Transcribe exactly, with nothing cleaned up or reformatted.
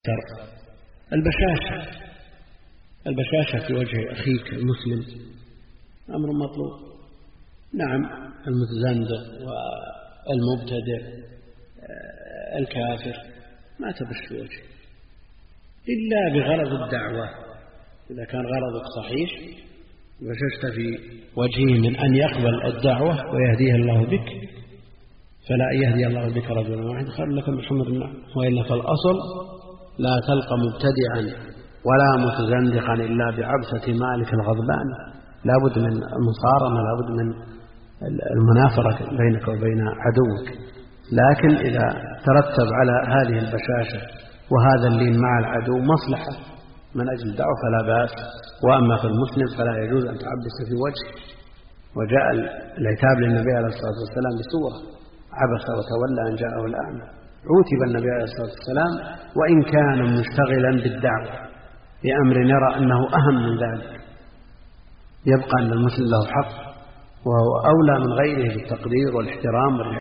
البشاشة البشاشة في وجه أخيك المسلم أمر مطلوب. نعم، المتزندق والمبتدع الكافر ما تبش في وجهه إلا بغرض الدعوة. إذا كان غرضك صحيح بششت في وجهه من أن يقبل الدعوة ويهديه الله بك، فلا يهدي الله بك رجلا واحد خير لك من حمر النعم. وإلا فالأصل لا تلقى مبتدعا ولا متزندقا إلا بعبثة مالك الغضبان. لا بد من المصارمة، لا بد من المنافرة بينك وبين عدوك. لكن إذا ترتب على هذه البشاشة وهذا اللين مع العدو مصلحة من أجل الدعوة فلا بأس. وأما في المسلم فلا يجوز أن تعبس في وجهه. وجاء العتاب للنبي عليه الصلاة والسلام بسورة عبس وتولى أن جاءه الأعمى. عوتب النبي عليه الصلاة والسلام وإن كان مشتغلا بالدعوة بأمر يرى أنه أهم من ذلك. يبقى أن المسلم له حق وهو أولى من غيره بالتقدير والاحترام